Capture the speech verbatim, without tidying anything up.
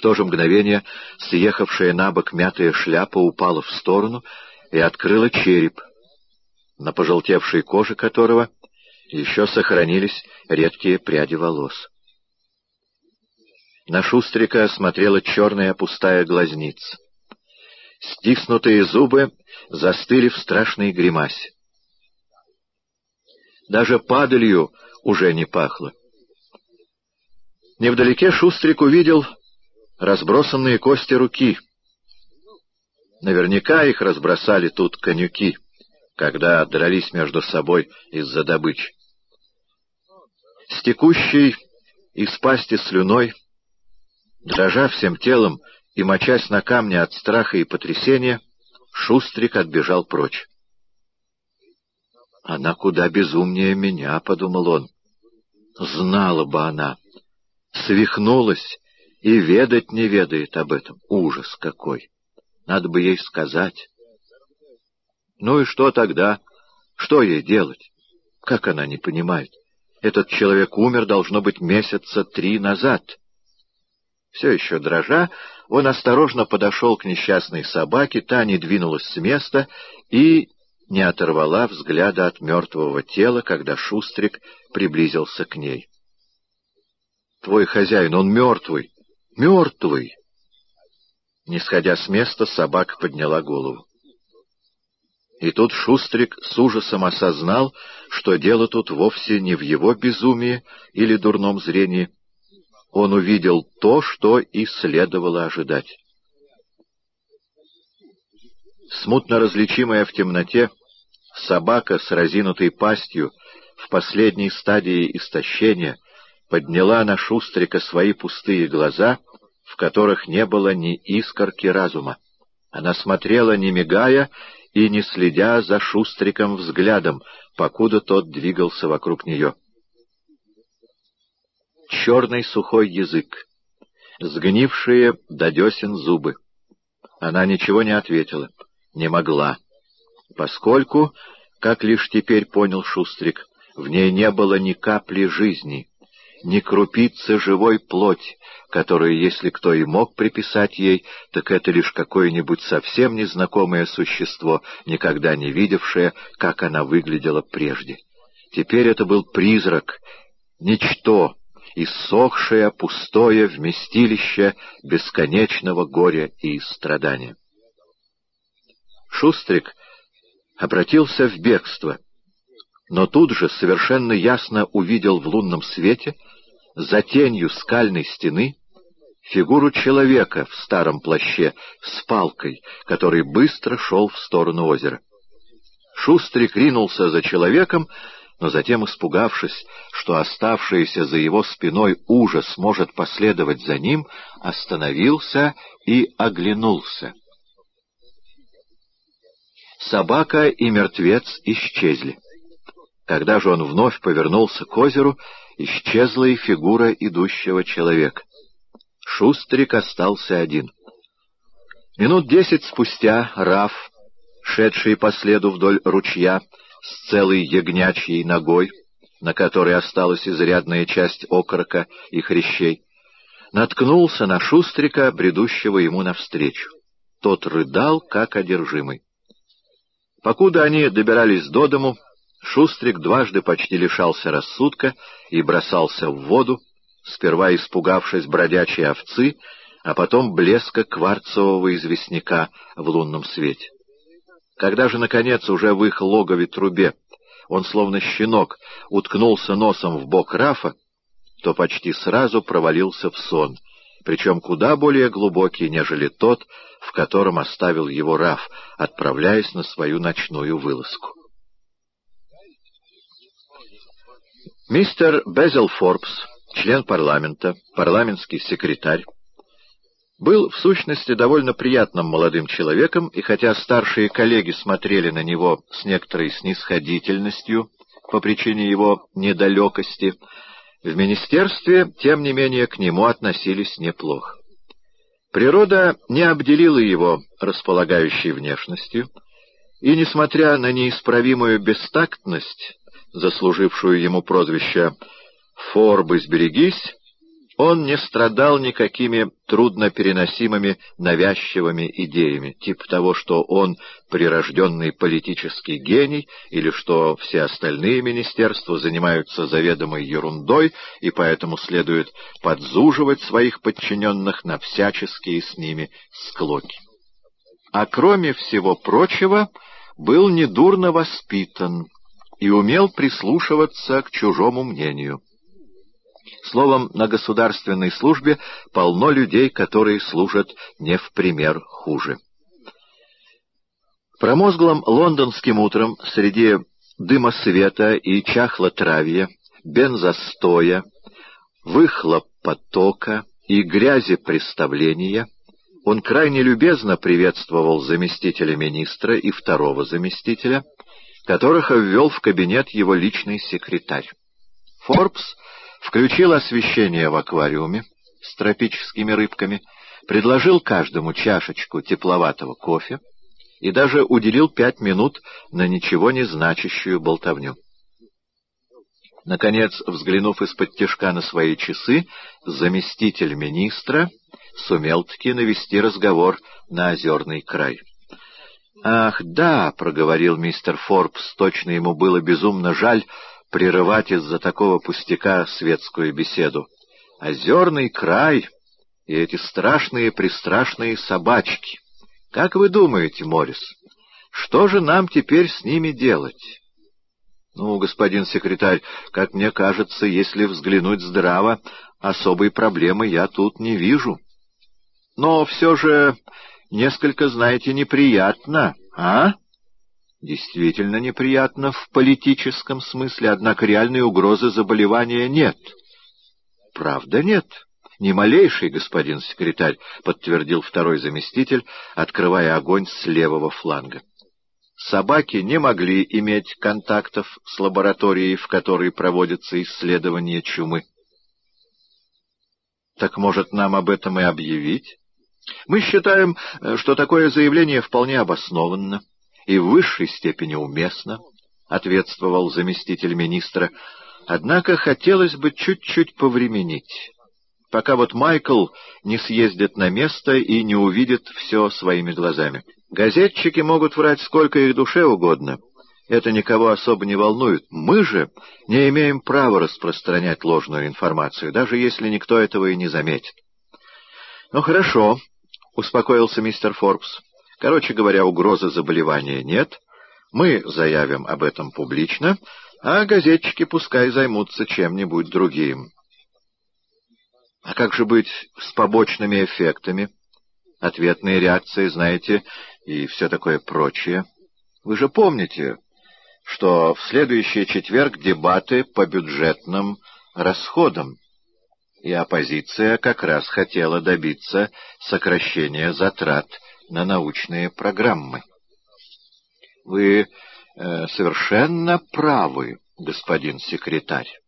то же мгновение съехавшая на бок мятая шляпа упала в сторону и открыла череп, на пожелтевшей коже которого еще сохранились редкие пряди волос. На Шустрика смотрела черная пустая глазница. Стиснутые зубы застыли в страшной гримасе. Даже падалью уже не пахло. Невдалеке Шустрик увидел разбросанные кости руки. Наверняка их разбросали тут конюки, когда дрались между собой из-за добычи. С текущей из пасти слюной, дрожа всем телом и мочась на камне от страха и потрясения, Шустрик отбежал прочь. «Она куда безумнее меня», — подумал он. «Знала бы она, свихнулась и ведать не ведает об этом. Ужас какой! Надо бы ей сказать». Ну и что тогда? Что ей делать? Как она не понимает? Этот человек умер, должно быть, месяца три назад. Все еще дрожа, он осторожно подошел к несчастной собаке, та не двинулась с места и не оторвала взгляда от мертвого тела, когда Шустрик приблизился к ней. «Твой хозяин, он мертвый! Мертвый!» Не сходя с места, собака подняла голову. И тут Шустрик с ужасом осознал, что дело тут вовсе не в его безумии или дурном зрении. Он увидел то, что и следовало ожидать. Смутно различимая в темноте, собака с разинутой пастью в последней стадии истощения подняла на Шустрика свои пустые глаза, в которых не было ни искорки разума. Она смотрела, не мигая, и не следя за Шустриком взглядом, покуда тот двигался вокруг нее. Черный сухой язык, сгнившие до десен зубы. Она ничего не ответила, не могла, поскольку, как лишь теперь понял Шустрик, в ней не было ни капли жизни, ни крупицы живой плоти, которую, если кто и мог приписать ей, так это лишь какое-нибудь совсем незнакомое существо, никогда не видевшее, как она выглядела прежде. Теперь это был призрак, ничто, иссохшее, пустое вместилище бесконечного горя и страдания. Шустрик обратился в бегство, но тут же совершенно ясно увидел в лунном свете, за тенью скальной стены, фигуру человека в старом плаще с палкой, который быстро шел в сторону озера. Шустрик ринулся за человеком, но затем, испугавшись, что оставшийся за его спиной ужас может последовать за ним, остановился и оглянулся. Собака и мертвец исчезли. Когда же он вновь повернулся к озеру, исчезла и фигура идущего человека. Шустрик остался один. Минут десять спустя Раф, шедший по следу вдоль ручья с целой ягнячьей ногой, на которой осталась изрядная часть окорока и хрящей, наткнулся на Шустрика, бредущего ему навстречу. Тот рыдал, как одержимый. Покуда они добирались до дому, Шустрик дважды почти лишался рассудка и бросался в воду, сперва испугавшись бродячей овцы, а потом блеска кварцевого известняка в лунном свете. Когда же, наконец, уже в их логове трубе он, словно щенок, уткнулся носом в бок Рафа, то почти сразу провалился в сон, причем куда более глубокий, нежели тот, в котором оставил его Раф, отправляясь на свою ночную вылазку. Мистер Безил Форбс, член парламента, парламентский секретарь, был в сущности довольно приятным молодым человеком, и хотя старшие коллеги смотрели на него с некоторой снисходительностью по причине его недалекости, в министерстве, тем не менее, к нему относились неплохо. Природа не обделила его располагающей внешностью, и, несмотря на неисправимую бестактность, заслужившую ему прозвище «Форбс, берегись», Он не страдал никакими труднопереносимыми навязчивыми идеями, типа того, что он прирожденный политический гений, или что все остальные министерства занимаются заведомой ерундой, и поэтому следует подзуживать своих подчиненных на всяческие с ними склоки. А кроме всего прочего, был недурно воспитан и умел прислушиваться к чужому мнению. Словом, на государственной службе полно людей, которые служат не в пример хуже. Промозглым лондонским утром среди дыма света и чахлотравья, бензостоя, выхлопотока и грязи представления он крайне любезно приветствовал заместителя министра и второго заместителя, которых ввел в кабинет его личный секретарь. Форбс включил освещение в аквариуме с тропическими рыбками, предложил каждому чашечку тепловатого кофе и даже уделил пять минут на ничего не значащую болтовню. Наконец, взглянув из-под тишка на свои часы, заместитель министра сумел-таки навести разговор на озерный край. «Ах, да», — проговорил мистер Форбс, точно ему было безумно жаль прерывать из-за такого пустяка светскую беседу. «Озерный край и эти страшные-престрашные собачки. Как вы думаете, Моррис, что же нам теперь с ними делать?» «Ну, господин секретарь, как мне кажется, если взглянуть здраво, особой проблемы я тут не вижу. Но все же несколько, знаете, неприятно, а?» «Действительно неприятно в политическом смысле, однако реальной угрозы заболевания нет». «Правда нет? Ни малейший, господин секретарь», — подтвердил второй заместитель, открывая огонь с левого фланга. «Собаки не могли иметь контактов с лабораторией, в которой проводятся исследования чумы». «Так, может, нам об этом и объявить? Мы считаем, что такое заявление вполне обоснованно и в высшей степени уместно», — ответствовал заместитель министра. «Однако хотелось бы чуть-чуть повременить, пока вот Майкл не съездит на место и не увидит все своими глазами. Газетчики могут врать сколько их душе угодно. Это никого особо не волнует. Мы же не имеем права распространять ложную информацию, даже если никто этого и не заметит». «Ну хорошо», — успокоился мистер Форбс. «Короче говоря, угрозы заболевания нет. Мы заявим об этом публично, а газетчики пускай займутся чем-нибудь другим». «А как же быть с побочными эффектами? Ответные реакции, знаете, и все такое прочее. Вы же помните, что в следующий четверг дебаты по бюджетным расходам, и оппозиция как раз хотела добиться сокращения затрат на научные программы». «Вы э, совершенно правы, господин секретарь.